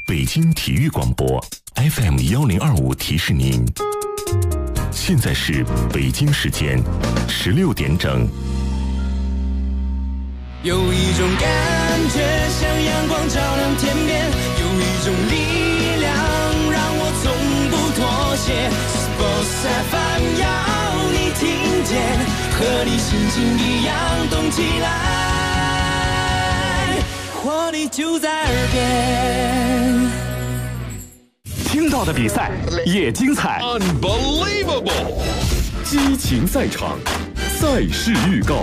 北京体育广播 FM1025提示您，现在是北京时间16点整。 有一种感觉像阳光照亮天边，有一种力量让我从不妥协。Sports FM 要你听见，和你心情一样动起来，活力就在耳边。 听到的比赛也精彩 Unbelievable 激情赛场，赛事预告。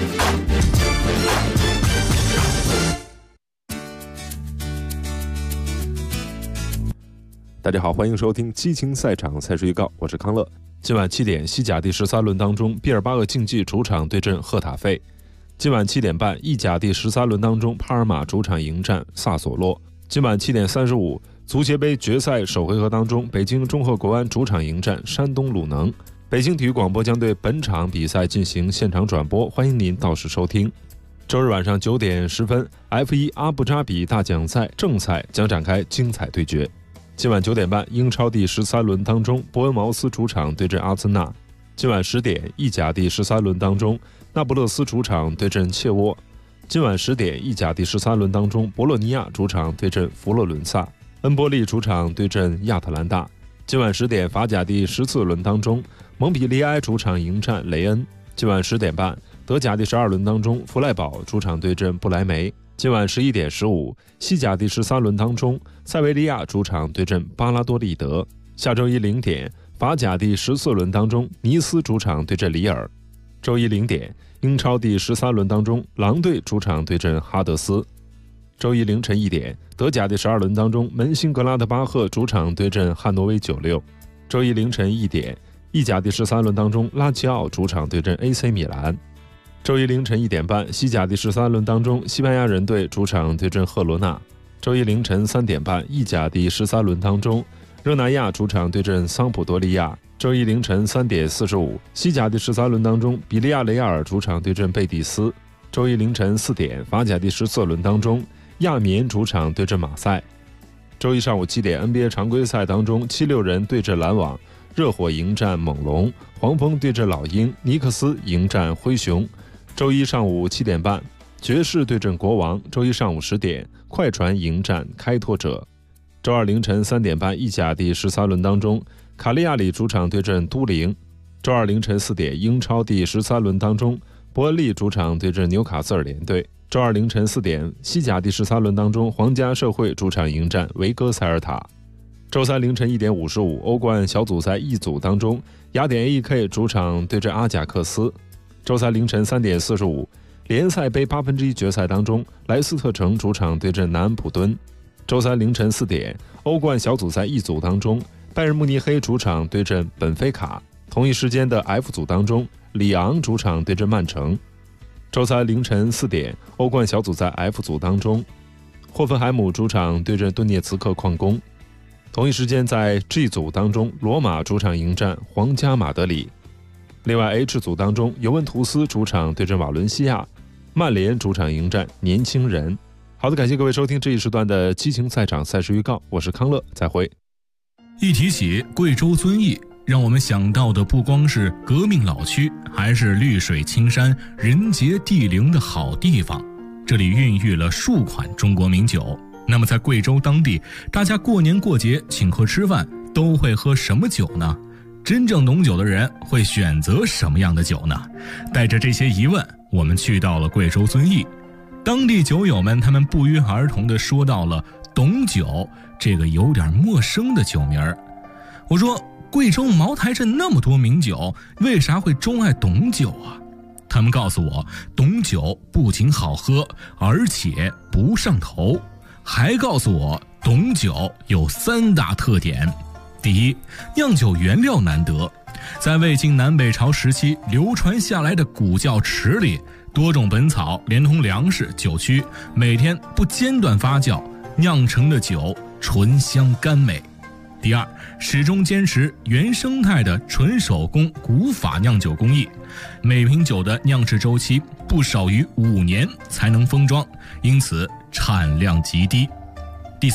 大家好，欢迎收听激情赛场赛事预告，我是康乐。今晚7点，西甲第13轮当中，毕尔巴鄂竞技主场对阵赫塔费。今晚7点半，意甲第13轮当中，帕尔马主场迎战萨索洛。今晚7点35，足协杯决赛首回合当中，北京中赫国安主场迎战山东鲁能。北京体育广播将对本场比赛进行现场转播，欢迎您到时收听。周日晚上9点10分 ，F1 阿布扎比大奖赛正赛将展开精彩对决。今晚9点半，英超第13轮当中，伯恩茅斯主场对阵阿森纳。今晚10点，意甲第13轮当中，那不勒斯主场对阵切沃。今晚10点，意甲第13轮当中，博洛尼亚主场对阵佛罗伦萨，恩波利主场对阵亚特兰大。今晚10点，法甲第14轮当中，蒙彼利埃主场迎战雷恩。今晚10点半，德甲第12轮当中，弗赖堡主场对阵不莱梅。今晚11点15，西甲第13轮当中，塞维利亚主场对阵巴拉多利德。下周一0点，法甲第14轮当中，尼斯主场对阵里尔。周一0点，英超第13轮当中，狼队主场对阵哈德斯。周一凌晨1点，德甲第12轮当中，门兴格拉德巴赫主场对阵汉诺威96。周一凌晨1点，意甲第13轮当中，拉齐奥主场对阵 AC 米兰。周一凌晨1点半，西甲第13轮当中，西班牙人队主场对阵赫罗纳。周一凌晨3点半，意甲第13轮当中，热那亚主场对阵桑普多利亚。周一凌晨3点45，西甲第13轮当中，比利亚雷亚尔主场对阵贝蒂斯。周一凌晨4点，法甲第14轮当中，亚眠主场对阵马赛。周一上午7点 NBA 常规赛当中，76人对阵篮网，热火迎战猛龙，黄蜂对阵老鹰，尼克斯迎战灰熊。周一上午7点半，爵士对阵国王。周一上午10点，快船迎战开拓者。周二凌晨3点半，意甲第13轮当中，卡利亚里主场对阵都灵。周二凌晨4点，英超第13轮当中，伯恩利主场对阵纽卡斯尔联队。周二凌晨4点，西甲第13轮当中，皇家社会主场迎战维戈塞尔塔。周三凌晨1点55，欧冠小组赛 E 组当中，雅典 AEK 主场对阵阿贾克斯。周三凌晨3点45，联赛杯1/8决赛当中，莱斯特城主场对阵南安普敦。周三凌晨4点，欧冠小组赛 E 组当中，拜仁慕尼黑主场对阵本菲卡。同一时间的 F 组当中，里昂主场对阵曼城。周三凌晨4点，欧冠小组赛 F 组当中，霍芬海姆主场对阵顿涅茨克矿工。同一时间在 G 组当中，罗马主场迎战皇家马德里。另外 H 组当中，尤文图斯主场对阵瓦伦西亚，曼联主场迎战年轻人。好的，感谢各位收听这一时段的激情赛场赛事预告，我是康乐，再会。 一提起贵州遵义，让我们想到的不光是革命老区，还是绿水青山、人杰地灵的好地方。这里孕育了数款中国名酒。那么在贵州当地，大家过年过节请客吃饭都会喝什么酒呢？真正懂酒的人会选择什么样的酒呢？带着这些疑问，我们去到了贵州遵义。当地酒友们他们不约而同地说到了董酒这个有点陌生的酒名儿。我说，贵州茅台镇那么多名酒，为啥会钟爱董酒啊？他们告诉我，董酒不仅好喝，而且不上头，还告诉我董酒有3大特点。第一，酿酒原料难得，在魏晋南北朝时期流传下来的古窖池里，多种本草连同粮食、酒曲，每天不间断发酵，酿成的酒醇香甘美。第二，始终坚持原生态的纯手工古法酿酒工艺，每瓶酒的酿制周期不少于5年才能封装，因此产量极低。第三，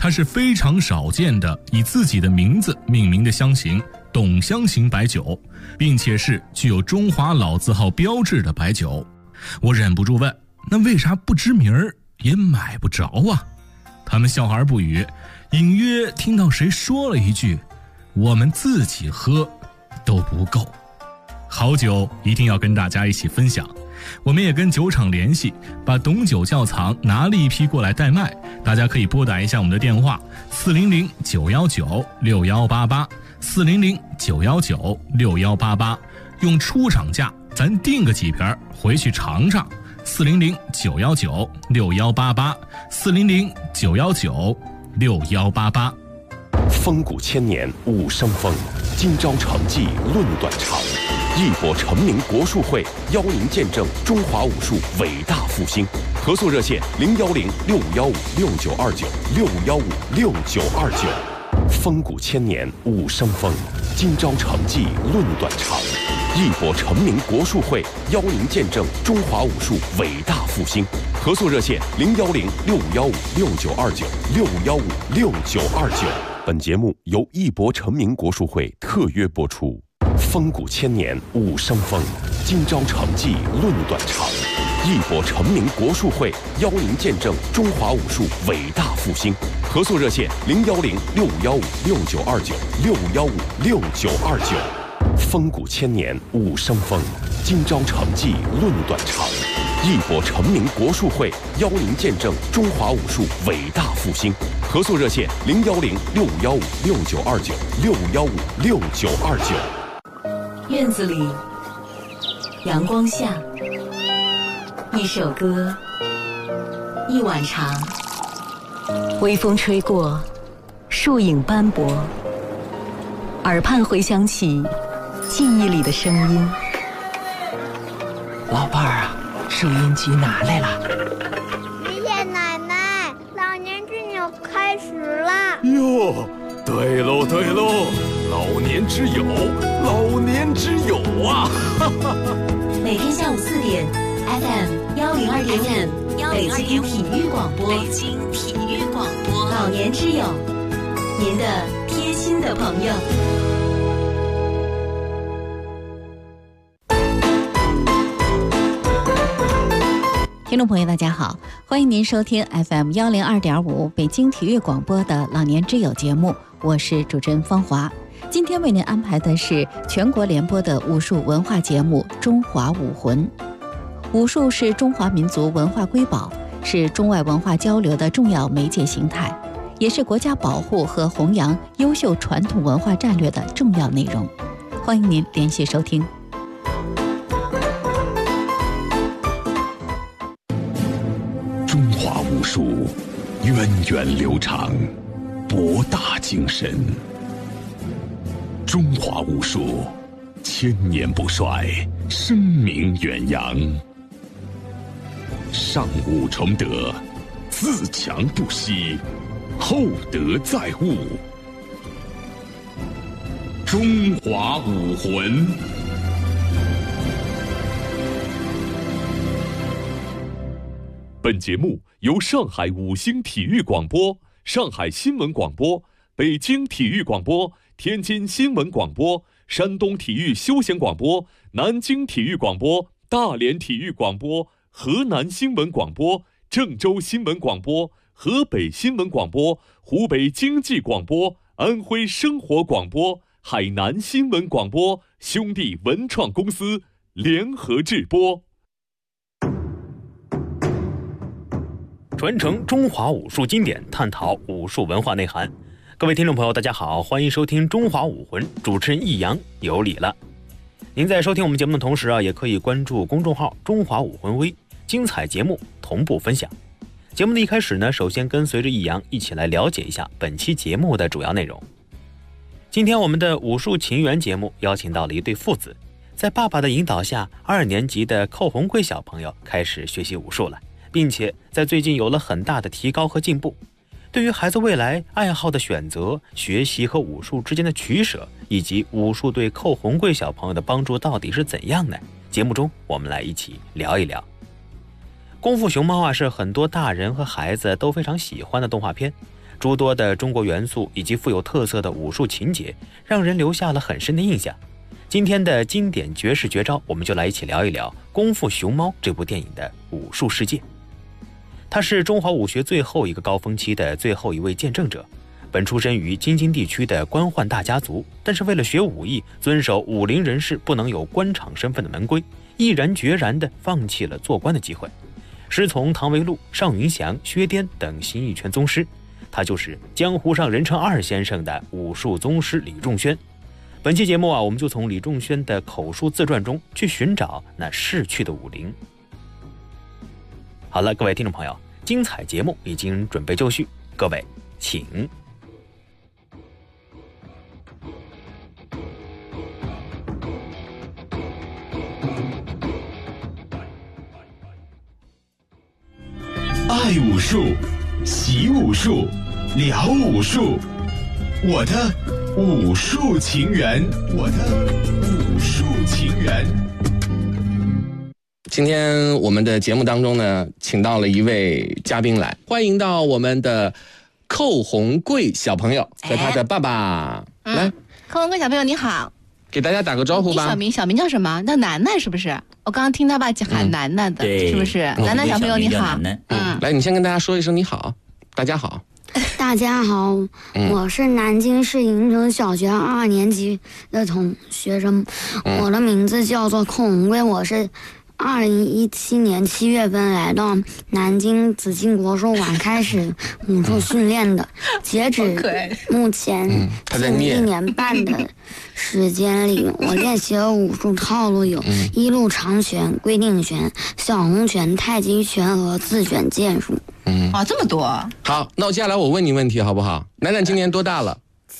它是非常少见的以自己的名字命名的香型董香型白酒，并且是具有中华老字号标志的白酒。我忍不住问，那为啥不知名儿也买不着啊？他们笑而不语，隐约听到谁说了一句，我们自己喝都不够。好酒一定要跟大家一起分享，我们也跟酒厂联系，把董酒窖藏拿了一批过来代卖，大家可以拨打一下我们的电话400-919-6188 400-919-6188，用出厂价咱订个几瓶回去尝尝。400-919-6188 400-919-6188。 风骨千年五生风，今朝成绩论短长。义博成名国术会邀您见证中华武术伟大复兴。合作热线010-6515-6929 6515-6929。风骨千年五生风，今朝成绩论短长。义博成名国术会邀您见证中华武术伟大复兴。合作热线010-6515-6929 6515-6929。本节目由义博成名国术会特约播出。风骨千年五生风，今朝成绩论短长。义博成名国术会邀您见证中华武术伟大复兴。合作热线010-6515-6929 6515-6929。风骨千年五生风，今朝成绩论短长。义博成名国术会邀您见证中华武术伟大复兴。合作热线010-6515-6929 6515-6929。 院子里，阳光下，一首歌，一碗茶，微风吹过，树影斑驳，耳畔回响起记忆里的声音。 老伴儿啊，收音机拿来了。 爷爷奶奶，老年之友开始了。 哟，对喽对喽，老年之友，老年之友啊！ 每天下午4点 ，FM 102.5，北京体育广播，北京体育广播，老年之友，您的贴心的朋友。听众朋友大家好，欢迎您收听 FM 102.5北京体育广播的老年之友节目，我是主持人方华。今天为您安排的是全国联播的武术文化节目《中华武魂》。武术是中华民族文化瑰宝，是中外文化交流的重要媒介形态，也是国家保护和弘扬优秀传统文化战略的重要内容。欢迎您连续收听。 中华武术源远流长，博大精深。中华武术千年不衰，声名远扬。上武崇德，自强不息，厚德载物。中华武魂。本节目由上海五星体育广播、上海新闻广播、北京体育广播、天津新闻广播、山东体育休闲广播、南京体育广播、大连体育广播、河南新闻广播、郑州新闻广播、河北新闻广播、湖北经济广播、安徽生活广播、海南新闻广播兄弟文创公司联合制播。 传承中华武术经典，探讨武术文化内涵。各位听众朋友大家好，欢迎收听中华武魂，主持人易阳有礼了。您在收听我们节目的同时也可以关注公众号中华武魂微，精彩节目同步分享。节目的一开始首先跟随着易阳一起来了解一下本期节目的主要内容。今天我们的武术情缘节目邀请到了一对父子，在爸爸的引导下，2年级的寇红贵小朋友开始学习武术了，并且在最近有了很大的提高和进步。对于孩子未来爱好的选择、学习和武术之间的取舍，以及武术对寇红贵小朋友的帮助到底是怎样呢？节目中我们来一起聊一聊。功夫熊猫是很多大人和孩子都非常喜欢的动画片， 诸多的中国元素以及富有特色的武术情节，让人留下了很深的印象。今天的经典绝世绝招，我们就来一起聊一聊《功夫熊猫》这部电影的武术世界。他是中华武学最后一个高峰期的最后一位见证者。本出身于京津地区的官宦大家族，但是为了学武艺，遵守武林人士不能有官场身份的门规，毅然决然地放弃了做官的机会，师从唐维禄、尚云祥、薛颠等形意拳宗师。他就是江湖上人称二先生的武术宗师李仲轩。本期节目我们就从李仲轩的口述自传中去寻找那逝去的武林。好了，各位听众朋友，精彩节目已经准备就绪，各位请。 爱武术，习武术，聊武术，我的武术情缘，我的武术情缘。 今天我们的节目当中呢，请到了一位嘉宾来，欢迎到我们的寇红贵小朋友和他的爸爸。来， 寇红贵小朋友你好， 给大家打个招呼吧。 小名叫什么？叫楠楠是不是？我刚刚听他爸喊楠楠的，是不是？楠楠小朋友你好。 来，你先跟大家说一声你好。大家好。 大家好，我是南京市营城小学2年级的学生，我的名字叫做寇红贵，我是2017年7月份来到南京紫禁国术馆开始武术训练的，截止目前近1年半的时间里，我练习的武术套路有一路长拳、规定拳、小红拳、太极拳和自选剑术。 哇，这么多！ 好，那我接下来我问你问题好不好？楠楠今年多大了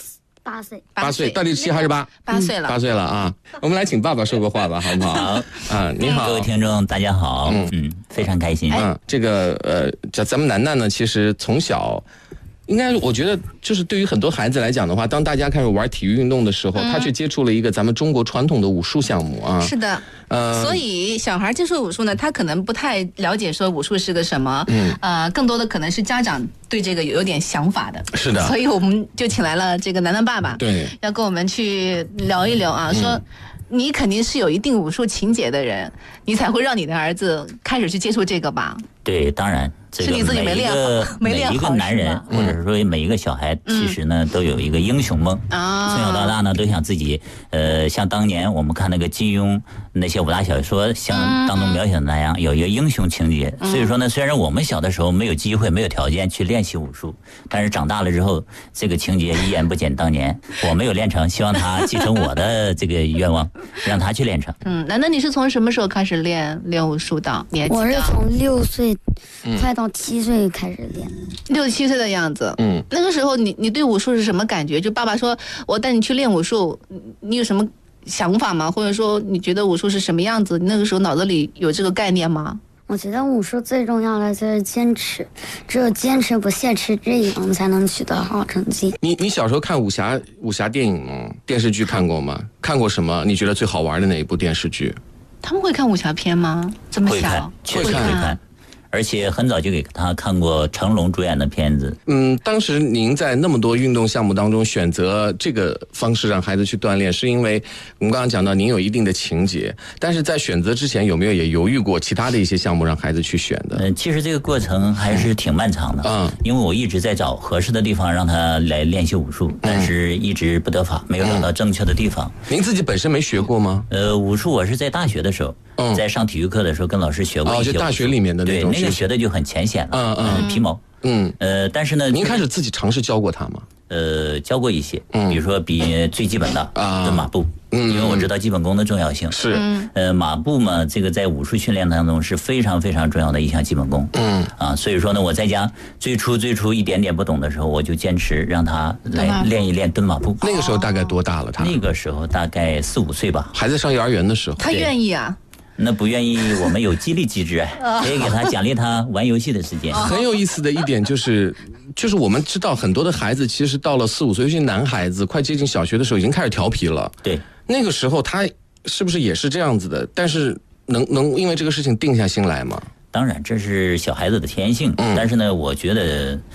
？8岁。 8岁，到底7还是8 ？8岁了。 8岁了啊！我们来请爸爸说个话吧，好不好？ 好啊，你好， 各位听众，大家好。非常开心。 这个咱们楠楠呢，其实从小。应该我觉得就是对于很多孩子来讲的话，当大家开始玩体育运动的时候，他去接触了一个咱们中国传统的武术项目啊。 是的，所以小孩接触武术呢，他可能不太了解说武术是个什么，更多的可能是家长对这个有点想法的。 是的， 所以我们就请来了这个楠楠爸爸， 对， 要跟我们去聊一聊啊，说你肯定是有一定武术情节的人，你才会让你的儿子开始去接触这个吧？ 对，当然。 是你自己没练好， 每一个男人，或者是说每一个小孩，其实呢都有一个英雄梦从小到大呢都想自己，像当年我们看那个金庸那些武打小说，像当中描写的那样，有一个英雄情节。所以说呢，虽然我们小的时候没有机会、没有条件去练习武术，但是长大了之后，这个情节一言不减当年。我没有练成，希望他继承我的这个愿望，让他去练成。 难道你是从什么时候开始练武术的？ 我是从6岁快到7岁开始练 ，6、7岁的样子。那个时候你对武术是什么感觉？就爸爸说我带你去练武术，你有什么想法吗？或者说你觉得武术是什么样子？你那个时候脑子里有这个概念吗？ 我觉得武术最重要的就是坚持，只有坚持不懈持之以恒，才能取得好成绩。 你小时候看武侠电影电视剧看过吗？看过什么？你觉得最好玩的哪一部电视剧？ 他们会看武侠片吗？这么小？ 确实会看。而且很早就给他看过成龙主演的片子。 当时您在那么多运动项目当中选择这个方式让孩子去锻炼，是因为我们刚刚讲到您有一定的情节，但是在选择之前有没有也犹豫过其他的一些项目让孩子去选的？ 其实这个过程还是挺漫长的。因为我一直在找合适的地方让他来练习武术，但是一直不得法，没有找到正确的地方。 您自己本身没学过吗？ 武术我是在大学的时候，在上体育课的时候跟老师学过一些。 就大学里面的那种。 对，那个学的就很浅显了，皮毛。但是呢， 您开始自己尝试教过他吗？ 教过一些，比如说比最基本的蹲马步，因为我知道基本功的重要性。 是， 马步嘛，这个在武术训练当中是非常非常重要的一项基本功。所以说呢，我在家最初一点点不懂的时候，我就坚持让他来练一练蹲马步。 那个时候大概多大了？他那个时候大概4、5岁吧， 还在上幼儿园的时候。 他愿意啊。 那不愿意，我们有激励机制，可以给他奖励他玩游戏的时间。 很有意思的一点就是我们知道很多的孩子其实到了4、5岁，尤其男孩子快接近小学的时候已经开始调皮了。 对， 那个时候他是不是也是这样子的？但是能因为这个事情定下心来吗？ 当然，这是小孩子的天性。但是呢，我觉得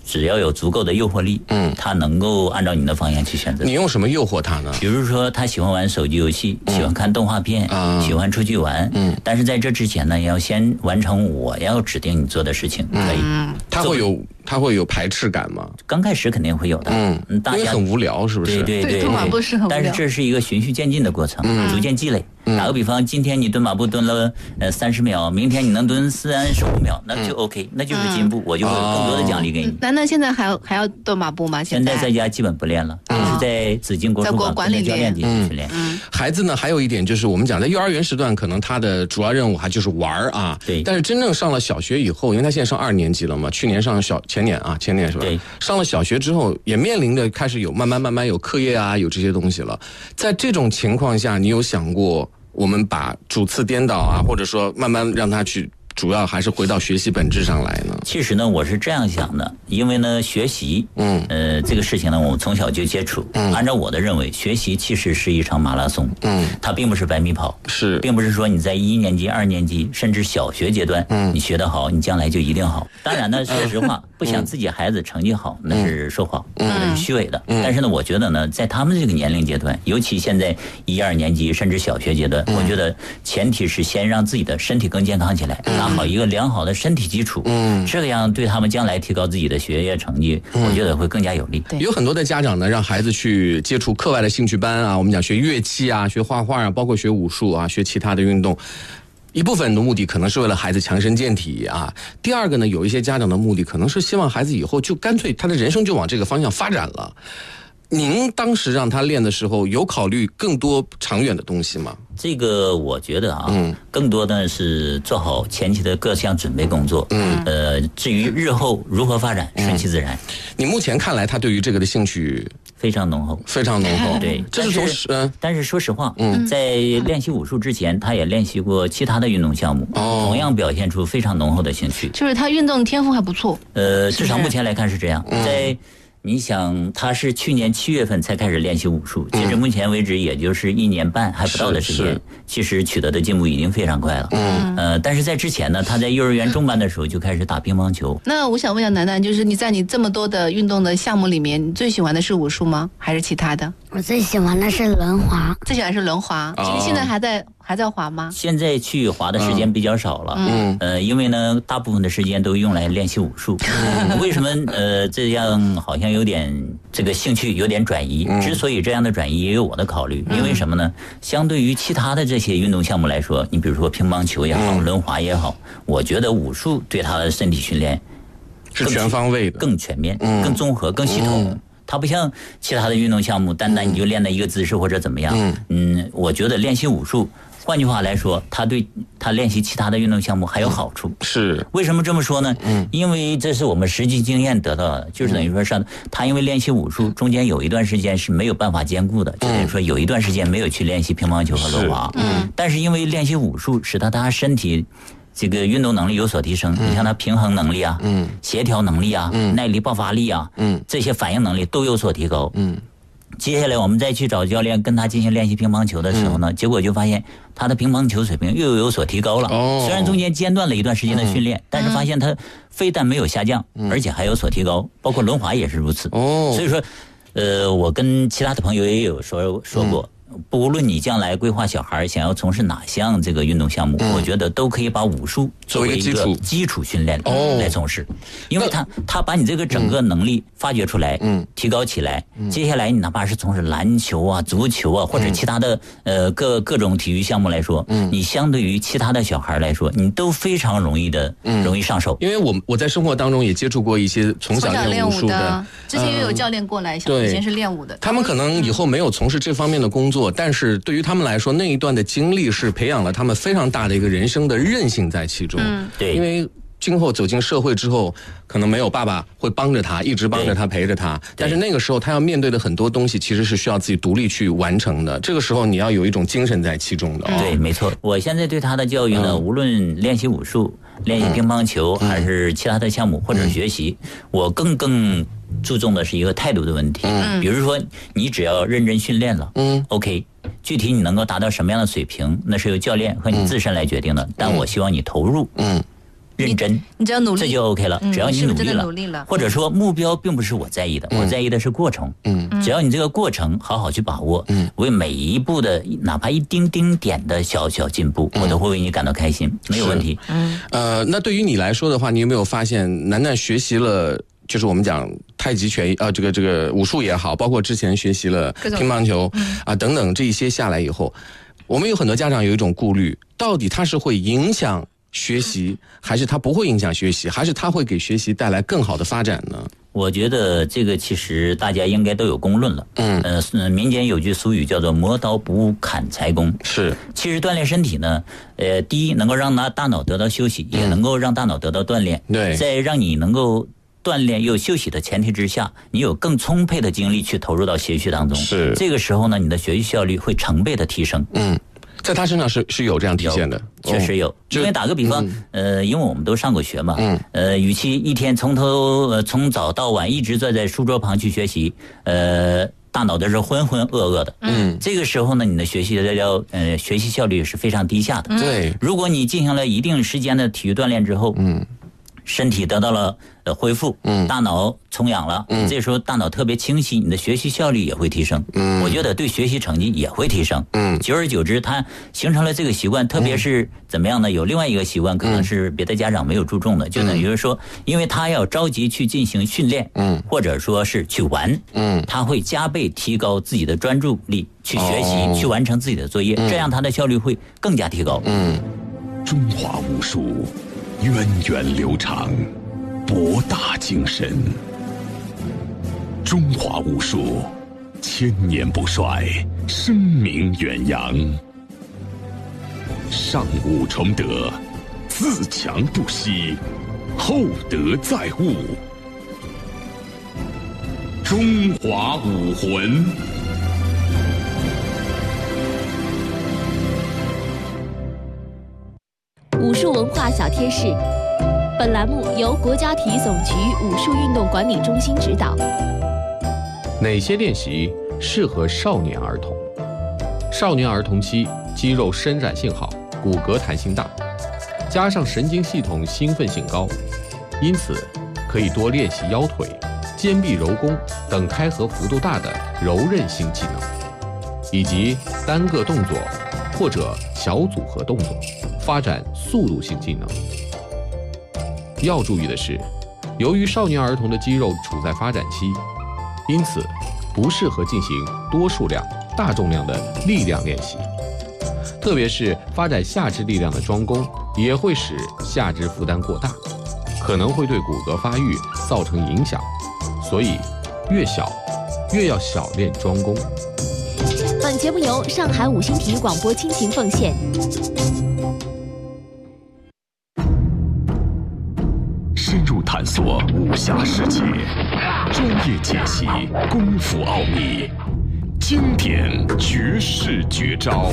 只要有足够的诱惑力，他能够按照你的方向去选择。 你用什么诱惑他呢？ 比如说他喜欢玩手机游戏，喜欢看动画片，喜欢出去玩，但是在这之前呢，要先完成我要指定你做的事情，可以。 他会有排斥感吗？ 刚开始肯定会有的， 因为很无聊，是不是？ 对， 蹲马步是很无聊。 但是这是一个循序渐进的过程，逐渐积累。打个比方，今天你蹲马步蹲了30秒，明天你能蹲45秒，那就 OK，那就是进步，我就会有更多的奖励给你。 难道现在还要蹲马步吗？ 现在在家基本不练了，是在紫金国术馆管理教练底下去练。 孩子呢，还有一点就是我们讲在幼儿园时段，可能他的主要任务还就是玩啊。 对。 但是真正上了小学以后，因为他现在上2年级了嘛，去年上前年是吧？ 对。 上了小学之后，也面临的开始有慢慢有课业啊，有这些东西了。在这种情况下，你有想过我们把主次颠倒啊，或者说慢慢让他去主要还是回到学习本质上来呢？ 其实呢，我是这样想的，因为呢，学习，这个事情呢，我们从小就接触。按照我的认为，学习其实是一场马拉松，它并不是100米跑，并不是说你在1年级、2年级，甚至小学阶段，你学得好，你将来就一定好。当然呢，说实话，不想自己孩子成绩好，那是说谎，那是虚伪的。但是呢，我觉得呢，在他们这个年龄阶段，尤其现在1、2年级，甚至小学阶段，我觉得前提是先让自己的身体更健康起来，打好一个良好的身体基础，这样对他们将来提高自己的学业成绩，我觉得会更加有利。 有很多的家长呢，让孩子去接触课外的兴趣班啊，我们讲学乐器啊，学画画啊，包括学武术啊，学其他的运动。一部分的目的可能是为了孩子强身健体啊。第二个呢，有一些家长的目的可能是希望孩子以后就干脆他的人生就往这个方向发展了。您当时让他练的时候，有考虑更多长远的东西吗？ 这个我觉得更多的是做好前期的各项准备工作。至于日后如何发展，顺其自然。 你目前看来，他对于这个的兴趣非常浓厚， 非常浓厚。 对， 这是但是说实话，在练习武术之前，他也练习过其他的运动项目，同样表现出非常浓厚的兴趣。 就是他运动天赋还不错。 至少目前来看是这样。你想，他是去年7月份才开始练习武术，截至目前为止，也就是1年半还不到的时间，其实取得的进步已经非常快了。但是在之前呢，他在幼儿园中班的时候就开始打乒乓球。 那我想问一下楠楠，就是你在你这么多的运动的项目里面，你最喜欢的是武术吗？还是其他的？ 我最喜欢的是轮滑。 最喜欢是轮滑。现在还在滑吗？ 现在去滑的时间比较少了。因为呢，大部分的时间都用来练习武术。为什么这样好像有点这个兴趣有点转移？之所以这样的转移，也有我的考虑。因为什么呢？相对于其他的这些运动项目来说，你比如说乒乓球也好，轮滑也好，我觉得武术对他的身体训练是全方位的、 更全面、更综合、更系统。它不像其他的运动项目，单单你就练了一个姿势或者怎么样。我觉得练习武术，换句话来说，他对他练习其他的运动项目还有好处。 是为什么这么说呢？因为这是我们实际经验得到的，就是等于说上他因为练习武术中间有一段时间是没有办法兼顾的，就等于说有一段时间没有去练习乒乓球和轮滑。但是因为练习武术，使得他身体这个运动能力有所提升。你像他平衡能力啊，协调能力啊，耐力爆发力啊，这些反应能力都有所提高。接下来我们再去找教练跟他进行练习乒乓球的时候呢，结果就发现他的乒乓球水平又有所提高了。虽然中间间断了一段时间的训练，但是发现他非但没有下降，而且还有所提高，包括轮滑也是如此。所以说我跟其他的朋友也有说过，不论你将来规划小孩想要从事哪项这个运动项目，我觉得都可以把武术作为一个基础训练来从事，因为他把你这个整个能力发掘出来，提高起来。接下来你哪怕是从事篮球啊、足球啊，或者其他的各种体育项目来说，你相对于其他的小孩来说，你都非常容易上手。 因为我在生活当中也接触过一些从小练武术的， 之前也有教练过来，以前是练武的， 他们可能以后没有从事这方面的工作，但是对于他们来说，那一段的经历是培养了他们非常大的一个人生的韧性在其中。 对， 因为今后走进社会之后，可能没有爸爸会帮着他，一直帮着他，陪着他。但是那个时候，他要面对的很多东西，其实是需要自己独立去完成的。这个时候，你要有一种精神在其中的。 对，没错。我现在对他的教育呢，无论练习武术、练习乒乓球，还是其他的项目或者学习，我更注重的是一个态度的问题。比如说，你只要认真训练了，OK。具体你能够达到什么样的水平，那是由教练和你自身来决定的。但我希望你投入， 认真， 你只要努力， 这就 OK 了。只要你努力了， 或者说目标并不是我在意的，我在意的是过程。只要你这个过程好好去把握，为每一步的哪怕一丁丁点的小小进步，我都会为你感到开心，没有问题。 那对于你来说的话，你有没有发现，楠楠学习了？就是我们讲太极拳这个武术也好，包括之前学习了乒乓球等等这一些下来以后，我们有很多家长有一种顾虑，到底它是会影响学习，还是它不会影响学习，还是它会给学习带来更好的发展呢？ 我觉得这个其实大家应该都有公论了。民间有句俗语叫做磨刀不误砍柴工。 是， 其实锻炼身体呢，第一能够让大脑得到休息，也能够让大脑得到锻炼。 对， 在让你能够锻炼又休息的前提之下，你有更充沛的精力去投入到学习当中。 是， 这个时候呢，你的学习效率会成倍的提升。 在他身上是有这样体现的， 确实有。因为打个比方，因为我们都上过学嘛，与其一天从早到晚一直坐在书桌旁去学习，大脑都是浑浑噩噩的。这个时候呢，你的学习效率是非常低下的。 对， 如果你进行了一定时间的体育锻炼之后，身体得到了恢复，大脑充氧了，这时候大脑特别清晰，你的学习效率也会提升。我觉得对学习成绩也会提升。久而久之，它形成了这个习惯，特别是怎么样呢？有另外一个习惯，可能是别的家长没有注重的，就等于说，因为他要着急去进行训练，或者说是去玩，他会加倍提高自己的专注力，去学习，去完成自己的作业，这样他的效率会更加提高。 中华武术源远流长，博大精深。中华武术千年不衰，声名远扬。上武崇德，自强不息，厚德载物。中华武魂。 武术文化小贴士，本栏目由国家体育总局武术运动管理中心指导。 哪些练习适合少年儿童？少年儿童期肌肉伸展性好，骨骼弹性大，加上神经系统兴奋性高，因此可以多练习腰腿、肩臂柔弓等开合幅度大的柔韧性技能，以及单个动作或者小组合动作，发展速度性技能。要注意的是，由于少年儿童的肌肉处在发展期，因此不适合进行多数量、大重量的力量练习，特别是发展下肢力量的桩弓，也会使下肢负担过大，可能会对骨骼发育造成影响，所以越小越要小练桩弓。 本节目由上海五星体育广播倾情奉献。 深入探索武侠世界，专业解析功夫奥秘，经典绝世绝招。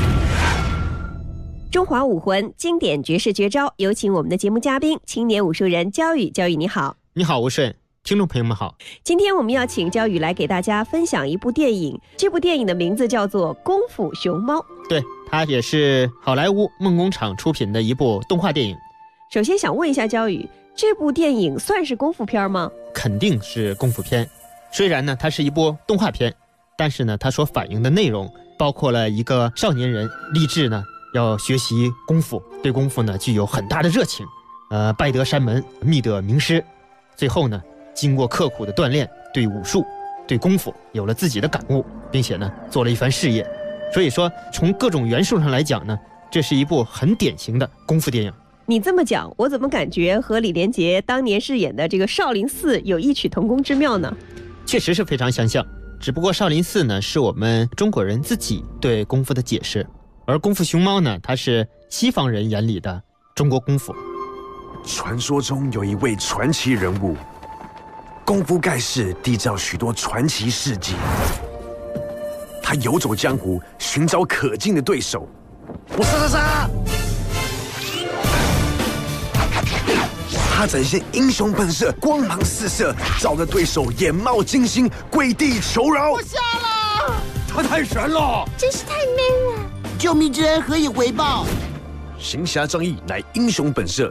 中华武魂经典绝世绝招，有请我们的节目嘉宾青年武术人焦宇。焦宇你好。 你好，吴顺，听众朋友们好。 今天我们要请焦宇来给大家分享一部电影，这部电影的名字叫做《功夫熊猫》。 对，它也是好莱坞梦工厂出品的一部动画电影。 首先想问一下焦宇，这部电影算是功夫片吗？ 肯定是功夫片。虽然呢它是一部动画片，但是呢它所反映的内容包括了一个少年人立志呢要学习功夫，对功夫呢具有很大的热情，拜得山门，觅得名师，最后呢经过刻苦的锻炼，对武术对功夫有了自己的感悟，并且呢做了一番事业。所以说从各种元素上来讲呢，这是一部很典型的功夫电影。 你这么讲，我怎么感觉和李连杰当年饰演的这个少林寺有异曲同工之妙呢？ 确实是非常相像，只不过少林寺呢是我们中国人自己对功夫的解释，而功夫熊猫呢它是西方人眼里的中国功夫。 传说中有一位传奇人物，功夫盖世缔造许多传奇事迹。他游走江湖，寻找可敬的对手。我杀！他展现英雄本色，光芒四射，找的对手眼冒金星，跪地求饶。 我下了， 他太神了， 真是太 man 了！救命之恩何以回报？ 行侠仗义乃英雄本色，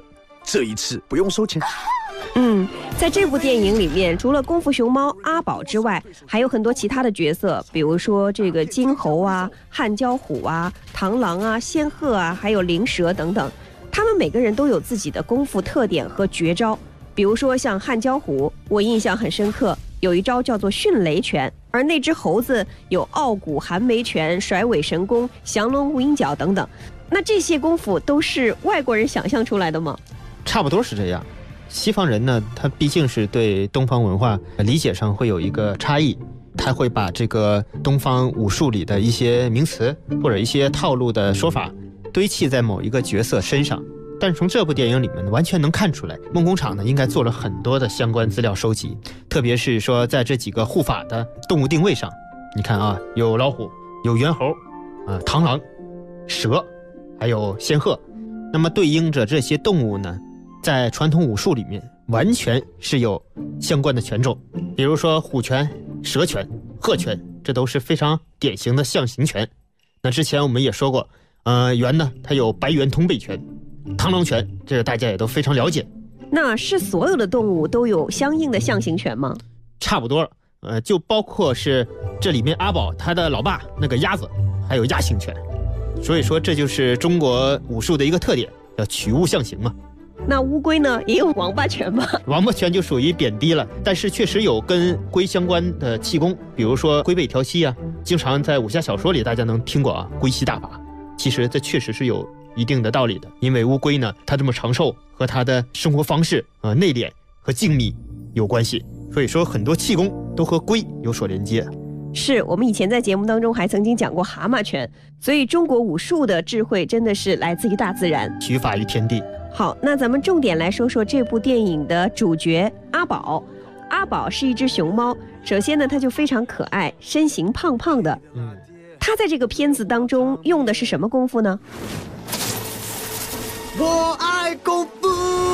这一次不用收钱。 在这部电影里面，除了功夫熊猫阿宝之外，还有很多其他的角色，比如说这个金猴啊、汉焦虎啊、螳螂啊、仙鹤啊，还有灵蛇等等。他们每个人都有自己的功夫特点和绝招。比如说像汉焦虎，我印象很深刻，有一招叫做迅雷拳，而那只猴子有傲骨寒梅拳、甩尾神功、降龙无影脚等等。那这些功夫都是外国人想象出来的吗？ 差不多是这样。西方人呢，他毕竟是对东方文化理解上会有一个差异，他会把这个东方武术里的一些名词或者一些套路的说法堆砌在某一个角色身上。但是从这部电影里面完全能看出来，梦工厂呢应该做了很多的相关资料收集，特别是说在这几个护法的动物定位上，你看啊，有老虎，有猿猴，螳螂、蛇，还有仙鹤。那么对应着这些动物呢，在传统武术里面完全是有相关的拳种，比如说虎拳、蛇拳、鹤拳，这都是非常典型的象形拳。那之前我们也说过，猿呢它有白猿通背拳，螳螂拳，这个大家也都非常了解。 那是所有的动物都有相应的象形拳吗？ 差不多，就包括是这里面阿宝他的老爸那个鸭子，还有鸭形拳。所以说这就是中国武术的一个特点，叫取物象形嘛。 那乌龟呢，也有王八拳吗？ 王八拳就属于贬低了，但是确实有跟龟相关的气功，比如说龟背调息啊，经常在武侠小说里大家能听过啊，龟息大法。其实这确实是有一定的道理的，因为乌龟呢，它这么长寿和它的生活方式内敛和静谧有关系，所以说很多气功都和龟有所连接。 是我们以前在节目当中还曾经讲过蛤蟆拳，所以中国武术的智慧真的是来自于大自然， 取法于天地。 好，那咱们重点来说说这部电影的主角阿宝。阿宝是一只熊猫，首先呢，它就非常可爱，身形胖胖的。他在这个片子当中用的是什么功夫呢？ 我爱功夫。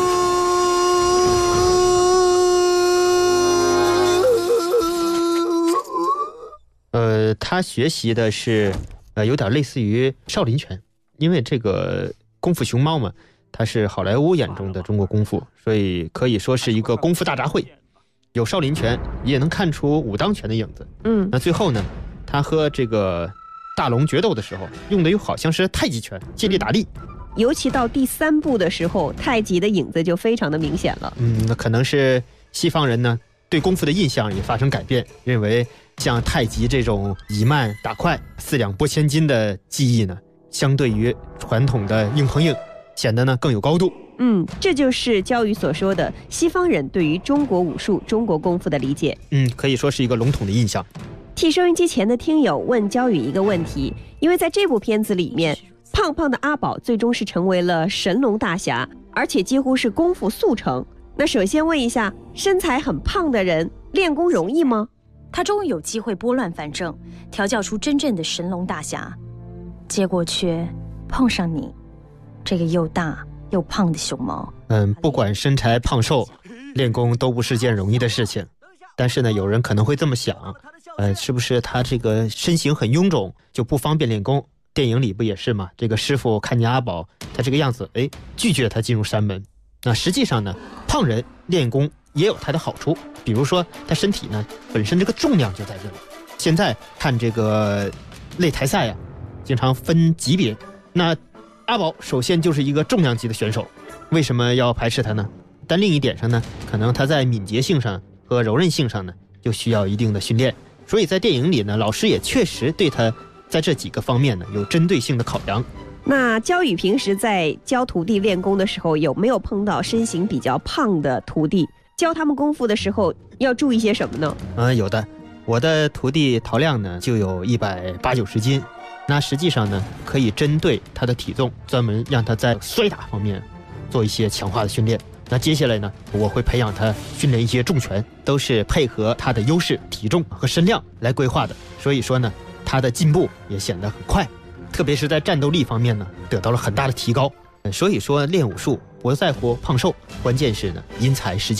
他学习的是有点类似于少林拳，因为这个功夫熊猫嘛，它是好莱坞眼中的中国功夫，所以可以说是一个功夫大杂烩，有少林拳，也能看出武当拳的影子。那最后呢，他和这个大龙决斗的时候用的又好像是太极拳，借力打力。 尤其到第3部的时候，太极的影子就非常的明显了。 那可能是西方人呢对功夫的印象也发生改变，认为像太极这种以慢打快、四两拨千斤的技艺呢，相对于传统的硬碰硬，显得呢更有高度。 这就是焦宇所说的西方人对于中国武术、中国功夫的理解。 可以说是一个笼统的印象。 替收音机前的听友问焦宇一个问题，因为在这部片子里面，胖胖的阿宝最终是成为了神龙大侠，而且几乎是功夫速成。那首先问一下，身材很胖的人练功容易吗？ 他终于有机会拨乱反正，调教出真正的神龙大侠，结果却碰上你这个又大又胖的熊猫。 不管身材胖瘦，练功都不是件容易的事情。但是呢，有人可能会这么想，是不是他这个身形很臃肿，就不方便练功？电影里不也是吗？这个师傅看见阿宝他这个样子，拒绝他进入山门。那实际上呢，胖人练功也有他的好处，比如说他身体呢本身这个重量就在这里。现在看这个擂台赛啊，经常分级别，那阿宝首先就是一个重量级的选手，为什么要排斥他呢？但另一点上呢，可能他在敏捷性上和柔韧性上呢，就需要一定的训练。所以在电影里呢，老师也确实对他在这几个方面呢有针对性的考量。 那焦宇平时在教徒弟练功的时候，有没有碰到身形比较胖的徒弟？教他们功夫的时候要注意些什么呢？ 有的，我的徒弟陶亮呢就有180-190斤，那实际上呢可以针对他的体重，专门让他在摔打方面做一些强化的训练。那接下来呢，我会培养他训练一些重拳，都是配合他的优势体重和身量来规划的。所以说呢，他的进步也显得很快，特别是在战斗力方面呢得到了很大的提高。所以说练武术不在乎胖瘦，关键是呢因材施教。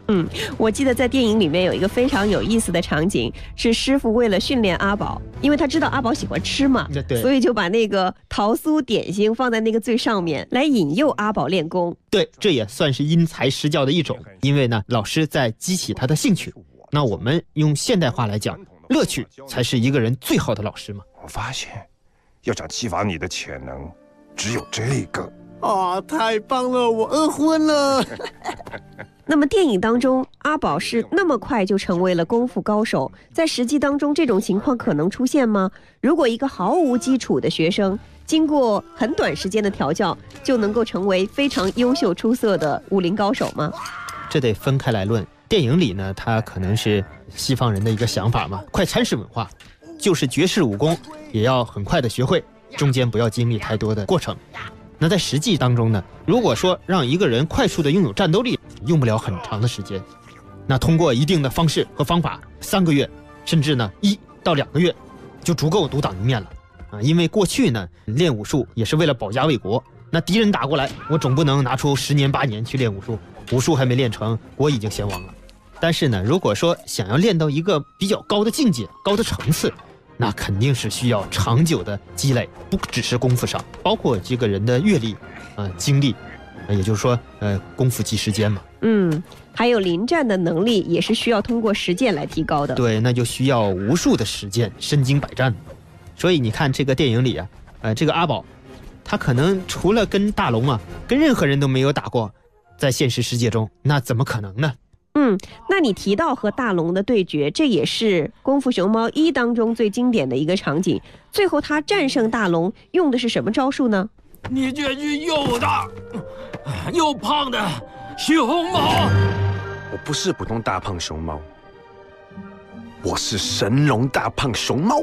我记得在电影里面有一个非常有意思的场景，是师傅为了训练阿宝，因为他知道阿宝喜欢吃嘛，所以就把那个桃酥点心放在那个最上面，来引诱阿宝练功。 对，这也算是因材施教的一种，因为呢，老师在激起他的兴趣。那我们用现代话来讲，乐趣才是一个人最好的老师嘛。 我发现，要想激发你的潜能，只有这个。 太棒了，我饿昏了。 那么电影当中，阿宝是那么快就成为了功夫高手，在实际当中这种情况可能出现吗？如果一个毫无基础的学生，经过很短时间的调教，就能够成为非常优秀出色的武林高手吗？ 这得分开来论。电影里呢，它可能是西方人的一个想法嘛，快餐式文化，就是绝世武功也要很快的学会，中间不要经历太多的过程。那在实际当中呢，如果说让一个人快速的拥有战斗力，用不了很长的时间。那通过一定的方式和方法，3个月甚至呢1到2个月就足够独当一面了啊！因为过去呢练武术也是为了保家卫国，那敌人打过来，我总不能拿出10年8年去练武术，武术还没练成，国已经先亡了。但是呢，如果说想要练到一个比较高的境界、高的层次，那肯定是需要长久的积累，不只是功夫上，包括这个人的阅历、经历，也就是说，功夫即时间嘛。 还有临战的能力也是需要通过实践来提高的。 对，那就需要无数的实践，身经百战。所以你看这个电影里啊，这个阿宝，他可能除了跟大龙啊，跟任何人都没有打过，在现实世界中，那怎么可能呢？ 那你提到和大龙的对决，这也是《功夫熊猫1》当中最经典的一个场景。最后他战胜大龙用的是什么招数呢？ 你这只又大又胖的熊猫！ 我不是普通大胖熊猫，我是神龙大胖熊猫。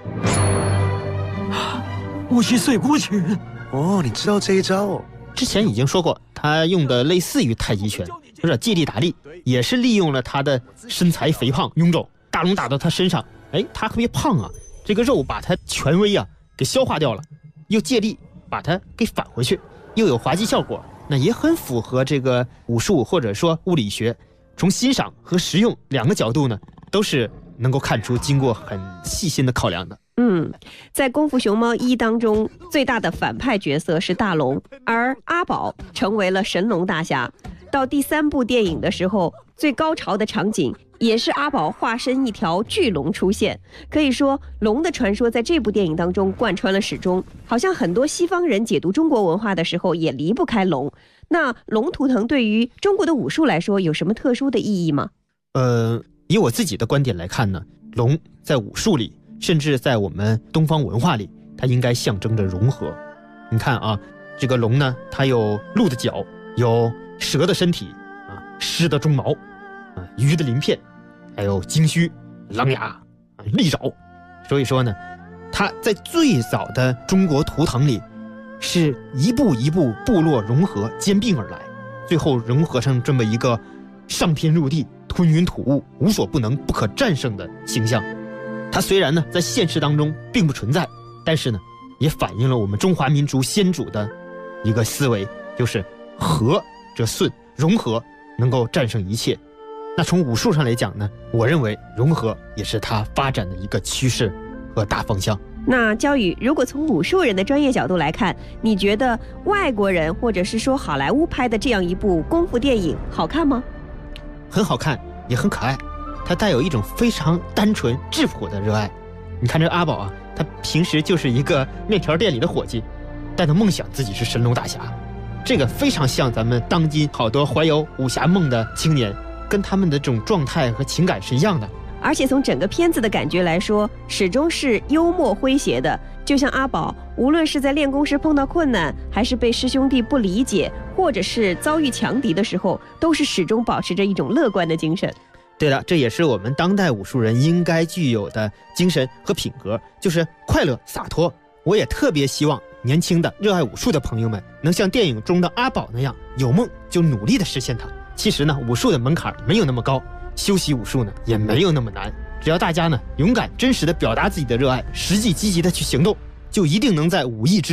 无锡碎骨拳。 你知道这一招哦？ 之前已经说过，他用的类似于太极拳，就是借力打力，也是利用了他的身材肥胖臃肿，大龙打到他身上，他特别胖啊，这个肉把他权威给消化掉了，又借力把他给返回去，又有滑稽效果，那也很符合这个武术或者说物理学，从欣赏和实用2个角度呢，都是能够看出经过很细心的考量的。 在《功夫熊猫1》当中，最大的反派角色是大龙，而阿宝成为了神龙大侠。到第3部电影的时候，最高潮的场景也是阿宝化身一条巨龙出现。可以说，龙的传说在这部电影当中贯穿了始终，好像很多西方人解读中国文化的时候也离不开龙。那龙图腾对于中国的武术来说有什么特殊的意义吗？ 以我自己的观点来看呢，龙在武术里，甚至在我们东方文化里，它应该象征着融合。你看啊，这个龙呢，它有鹿的角，有蛇的身体狮的鬃毛鱼的鳞片，还有鲸须、狼牙、利爪。所以说呢，它在最早的中国图腾里，是一步一步部落融合兼并而来，最后融合成这么一个上天入地、吞云吐雾、无所不能、不可战胜的形象。它虽然呢在现实当中并不存在，但是呢也反映了我们中华民族先祖的一个思维，就是和则顺，融合能够战胜一切。那从武术上来讲呢，我认为融合也是它发展的一个趋势和大方向。 那焦宇，如果从武术人的专业角度来看，你觉得外国人或者是说好莱坞拍的这样一部功夫电影好看吗？ 很好看，也很可爱，它带有一种非常单纯质朴的热爱。你看这阿宝他平时就是一个面条店里的伙计，但他梦想自己是神龙大侠，这个非常像咱们当今好多怀有武侠梦的青年，跟他们的这种状态和情感是一样的。 而且从整个片子的感觉来说，始终是幽默诙谐的。就像阿宝，无论是在练功时碰到困难，还是被师兄弟不理解，或者是遭遇强敌的时候，都是始终保持着一种乐观的精神。 对了，这也是我们当代武术人应该具有的精神和品格，就是快乐洒脱。我也特别希望年轻的热爱武术的朋友们能像电影中的阿宝那样，有梦就努力的实现它。其实呢，武术的门槛没有那么高，修习武术呢也没有那么难，只要大家勇敢真实的表达自己的热爱，实际积极的去行动，就一定能在武艺之路上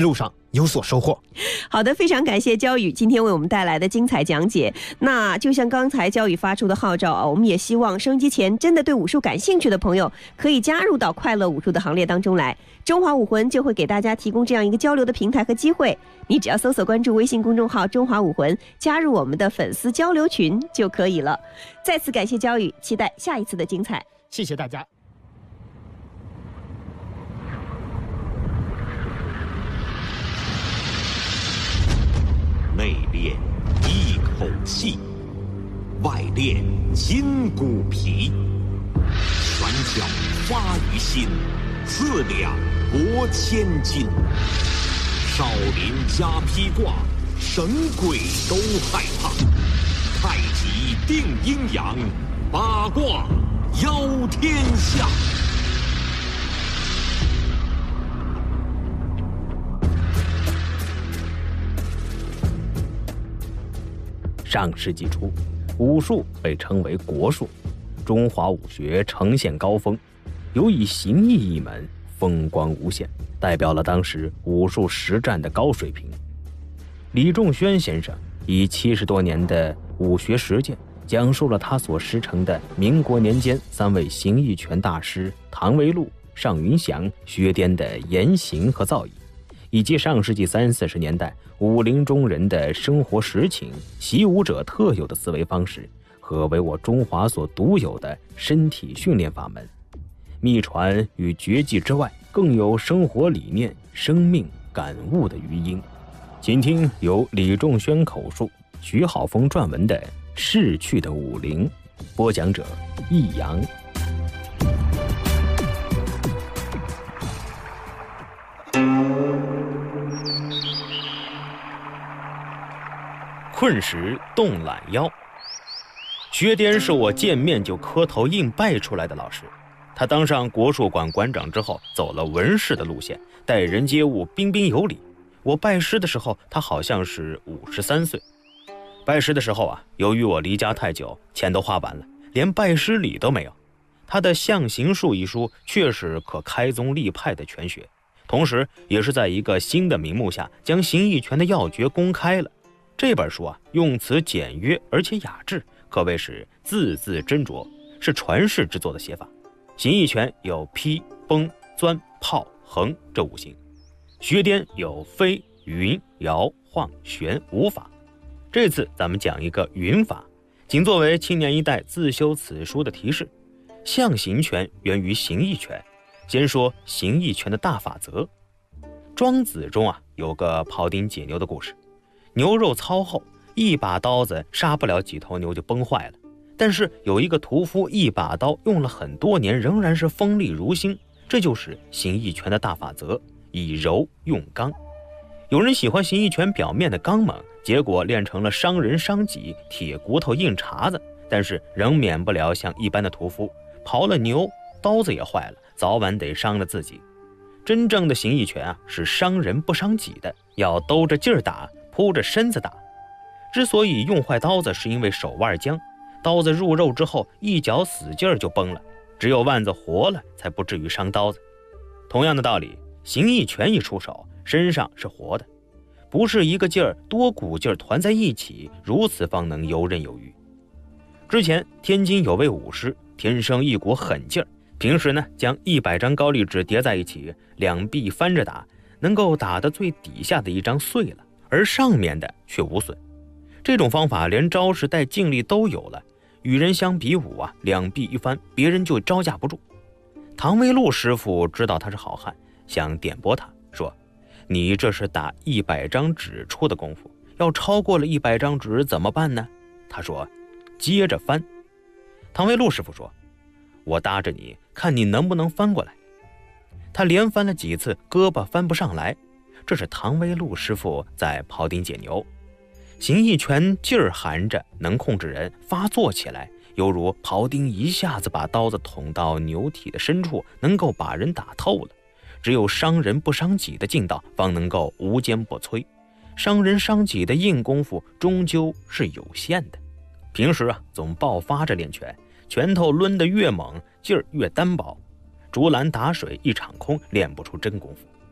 有所收获。 好的，非常感谢焦宇今天为我们带来的精彩讲解。那就像刚才焦宇发出的号召啊，我们也希望收音机前真的对武术感兴趣的朋友可以加入到快乐武术的行列当中来。中华武魂就会给大家提供这样一个交流的平台和机会，你只要搜索关注微信公众号中华武魂，加入我们的粉丝交流群就可以了。再次感谢焦宇，期待下一次的精彩。 谢谢大家。 内练一口气，外练筋骨皮，拳脚发于心，四两拨千斤。少林加披挂，神鬼都害怕。太极定阴阳，八卦邀天下。 上世纪初，武术被称为国术，中华武学呈现高峰，尤以形意一门风光无限，代表了当时武术实战的高水平。李仲轩先生以70多年的武学实践，讲述了他所师承的民国年间3位形意拳大师唐维禄、尚云祥、薛颠的言行和造诣，以及上世纪30、40年代武林中人的生活实情、习武者特有的思维方式和为我中华所独有的身体训练法门。秘传与绝技之外，更有生活理念、生命感悟的余音。请听由李仲轩口述、徐浩峰撰文的《逝去的武林》，播讲者易阳。困时动懒腰。薛颠是我见面就磕头硬拜出来的老师，他当上国术馆馆长之后，走了文士的路线，待人接物彬彬有礼。我拜师的时候，他好像是53岁。拜师的时候啊，由于我离家太久，钱都花完了，连拜师礼都没有。他的《象形术》一书确实可开宗立派的拳学，同时也是在一个新的名目下，将形意拳的要诀公开了。这本书啊，用词简约而且雅致，可谓是字字斟酌，是传世之作的写法。形意拳有劈、崩、钻、炮、横这5形，薛颠有飞、云、摇、晃、旋5法。这次咱们讲一个云法，仅作为青年一代自修此书的提示。象形拳源于形意拳，先说形意拳的大法则。庄子中啊，有个庖丁解牛的故事。牛肉糙厚，一把刀子杀不了几头牛就崩坏了，但是有一个屠夫一把刀用了很多年，仍然是锋利如新。这就是形意拳的大法则，以柔用刚。有人喜欢形意拳表面的刚猛，结果练成了伤人伤己、铁骨头硬茬子，但是仍免不了像一般的屠夫刨了牛，刀子也坏了，早晚得伤了自己。真正的形意拳啊，是伤人不伤己的，要兜着劲儿打，扑着身子打。之所以用坏刀子，是因为手腕僵，刀子入肉之后一脚死劲儿就崩了，只有腕子活了才不至于伤刀子。同样的道理，形意拳一出手，身上是活的，不是一个劲儿多股劲儿团在一起，如此方能游刃有余。之前天津有位武师，天生一股狠劲儿，平时呢将100张高丽纸叠在一起，两臂翻着打，能够打得最底下的一张碎了，而上面的却无损。这种方法连招式带劲力都有了，与人相比武啊，两臂一翻，别人就招架不住。唐维禄师傅知道他是好汉，想点拨他说，你这是打100张纸出的功夫，要超过了100张纸怎么办呢？他说，接着翻。唐维禄师傅说，我搭着你，看你能不能翻过来。他连翻了几次，胳膊翻不上来。这是唐维禄师傅在庖丁解牛。形意拳劲儿含着，能控制人，发作起来犹如庖丁一下子把刀子捅到牛体的深处，能够把人打透了。只有伤人不伤己的劲道，方能够无坚不摧。伤人伤己的硬功夫终究是有限的。平时啊，总爆发着练拳，拳头抡得越猛，劲儿越单薄。竹篮打水一场空，练不出真功夫。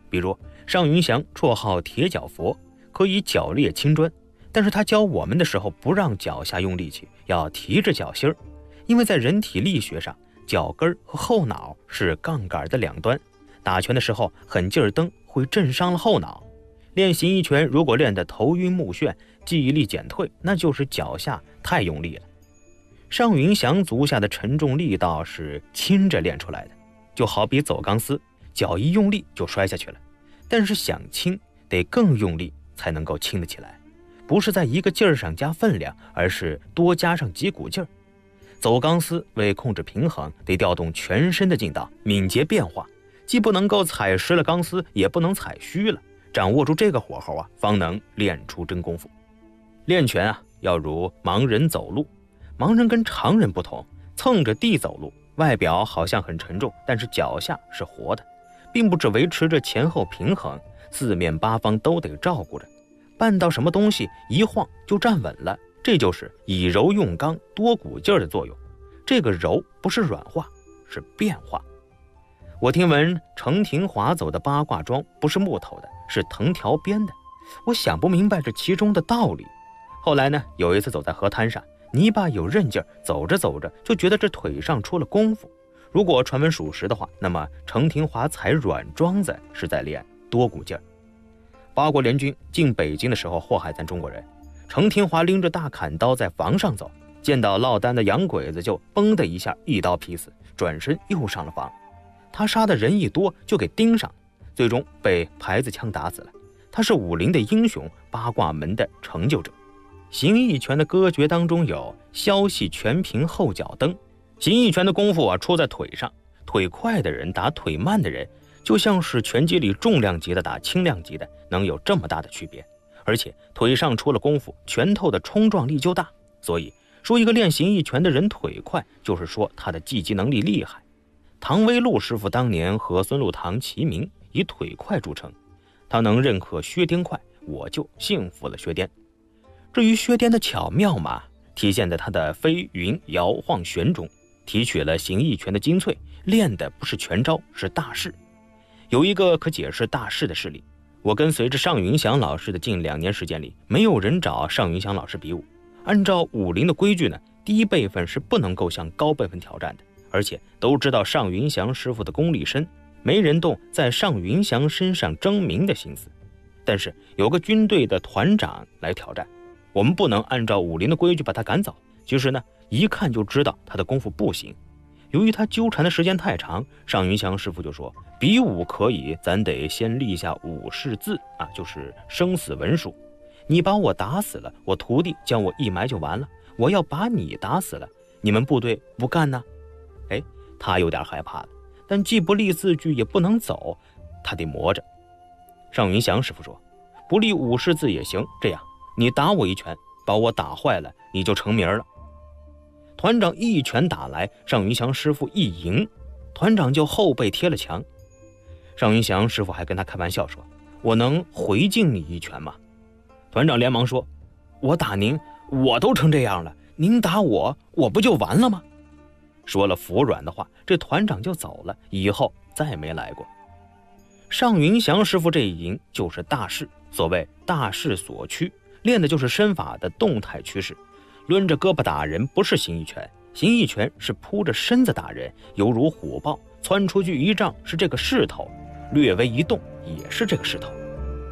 比如尚云祥绰号铁脚佛，可以脚裂青砖，但是他教我们的时候不让脚下用力气，要提着脚心儿，因为在人体力学上，脚跟和后脑是杠杆的两端，打拳的时候狠劲儿蹬会震伤了后脑。练形意拳如果练得头晕目眩，记忆力减退，那就是脚下太用力了。尚云祥足下的沉重力道是亲着练出来的，就好比走钢丝，脚一用力就摔下去了，但是想轻得更用力才能够轻得起来，不是在一个劲儿上加分量，而是多加上几股劲儿。走钢丝为控制平衡，得调动全身的劲道，敏捷变化，既不能够踩实了钢丝，也不能踩虚了，掌握住这个火候啊，方能练出真功夫。练拳啊，要如盲人走路，盲人跟常人不同，蹭着地走路，外表好像很沉重，但是脚下是活的，并不只维持着前后平衡，四面八方都得照顾着，绊到什么东西一晃就站稳了，这就是以柔用刚多股劲儿的作用。这个柔不是软化，是变化。我听闻程廷华走的八卦桩不是木头的，是藤条编的，我想不明白这其中的道理。后来呢，有一次走在河滩上，泥巴有韧劲儿，走着走着就觉得这腿上出了功夫。如果传闻属实的话，那么程廷华踩软桩子是在练多股劲儿。八国联军进北京的时候祸害咱中国人，程廷华拎着大砍刀在房上走，见到落单的洋鬼子就嘣的一下一刀劈死，转身又上了房。他杀的人一多就给盯上，最终被牌子枪打死了。他是武林的英雄，八卦门的成就者。形意拳的歌诀当中有消息全凭后脚蹬，形意拳的功夫啊出在腿上，腿快的人打腿慢的人，就像是拳击里重量级的打轻量级的，能有这么大的区别。而且腿上出了功夫，拳头的冲撞力就大，所以说一个练形意拳的人腿快，就是说他的技击能力厉害。唐威禄师傅当年和孙禄堂齐名，以腿快著称，他能认可薛颠快，我就信服了薛颠。至于薛颠的巧妙嘛，体现在他的飞云摇晃旋中，提取了形意拳的精粹，练的不是拳招，是大势。有一个可解释大势的事例，我跟随着尚云祥老师的近2年时间里，没有人找尚云祥老师比武。按照武林的规矩呢，低辈分是不能够向高辈分挑战的，而且都知道尚云祥师傅的功力深，没人动在尚云祥身上争名的心思。但是有个军队的团长来挑战，我们不能按照武林的规矩把他赶走，其实呢，一看就知道他的功夫不行。由于他纠缠的时间太长，尚云祥师傅就说，比武可以，咱得先立下武士字啊，就是生死文书。你把我打死了，我徒弟将我一埋就完了，我要把你打死了，你们部队不干呢？他有点害怕了，但既不立字据也不能走，他得磨着。尚云祥师傅说，不立武士字也行，这样你打我一拳，把我打坏了，你就成名了。团长一拳打来，尚云祥师傅一迎，团长就后背贴了墙。尚云祥师傅还跟他开玩笑说，我能回敬你一拳吗？团长连忙说，我打您，我都成这样了，您打我，我不就完了吗？说了服软的话，这团长就走了，以后再没来过。尚云祥师傅这一迎就是大势，所谓大势所趋，练的就是身法的动态趋势。抡着胳膊打人不是形意拳，形意拳是扑着身子打人，犹如虎豹，窜出去一丈是这个势头，略微一动也是这个势头。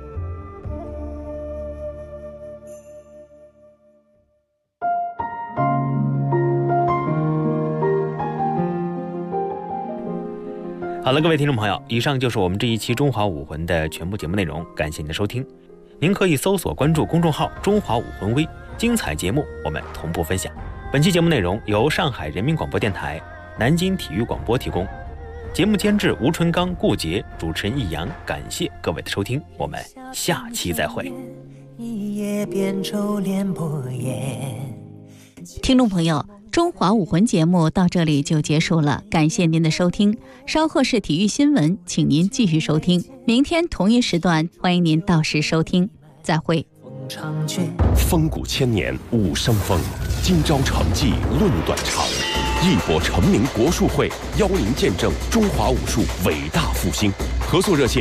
好了，各位听众朋友，以上就是我们这一期中华武魂的全部节目内容，感谢您的收听。您可以搜索关注公众号中华武魂微，精彩节目我们同步分享。本期节目内容由上海人民广播电台、南京体育广播提供，节目监制吴春刚、顾杰，主持人易阳，感谢各位的收听，我们下期再会。 一夜变皱脸波眼。 听众朋友，中华武魂节目到这里就结束了，感谢您的收听。稍后是体育新闻，请您继续收听。明天同一时段，欢迎您到时收听。再会。 风骨千年武生风，今朝成绩论短长。 义博成名国术会邀您见证中华武术伟大复兴。合作热线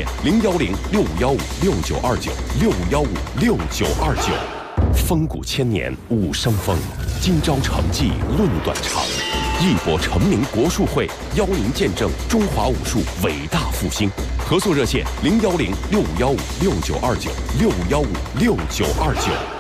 ：010-6515-6929，615-6929。风骨千年武生风，今朝成绩论短长。义博成名国术会邀您见证中华武术伟大复兴。合作热线：010-6515-6929，615-6929。